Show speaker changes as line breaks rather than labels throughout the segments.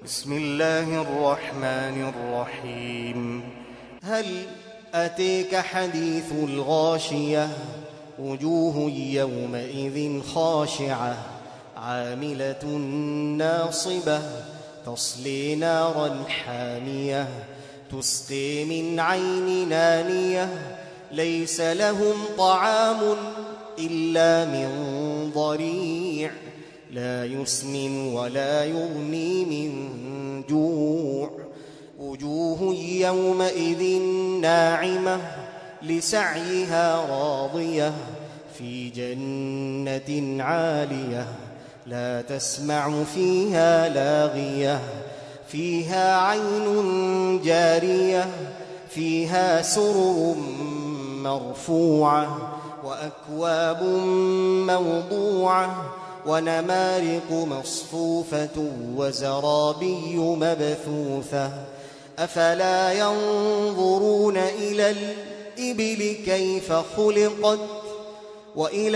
بسم الله الرحمن الرحيم. هل أتيك حديث الغاشية؟ وجوه يومئذ خاشعة عاملة ناصبة تصلي نارا حامية تسقي من عين نانية ليس لهم طعام إلا من ضريع لا يسمن ولا يغني من جوع. وجوه يومئذ ناعمة لسعيها راضية في جنة عالية لا تسمع فيها لاغية فيها عين جارية فيها سرر مرفوعة وأكواب موضوعة ونمارق مصفوفة وزرابي مبثوثة. أفلا ينظرون إلى الإبل كيف خلقت وإلى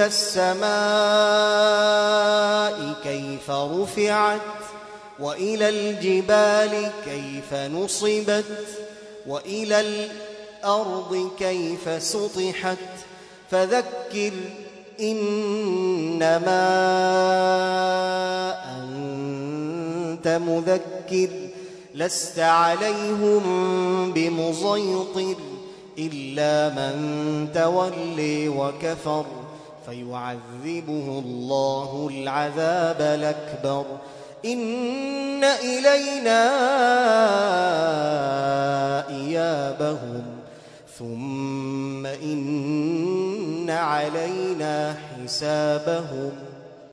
السماء كيف رفعت وإلى الجبال كيف نصبت وإلى الأرض كيف سطحت. فذكر إنما أنت مذكر لست عليهم بمسيطر إلا من تولي وكفر فيعذبه الله العذاب الأكبر. إن إلينا إيابهم ثم إن علينا حسابهم.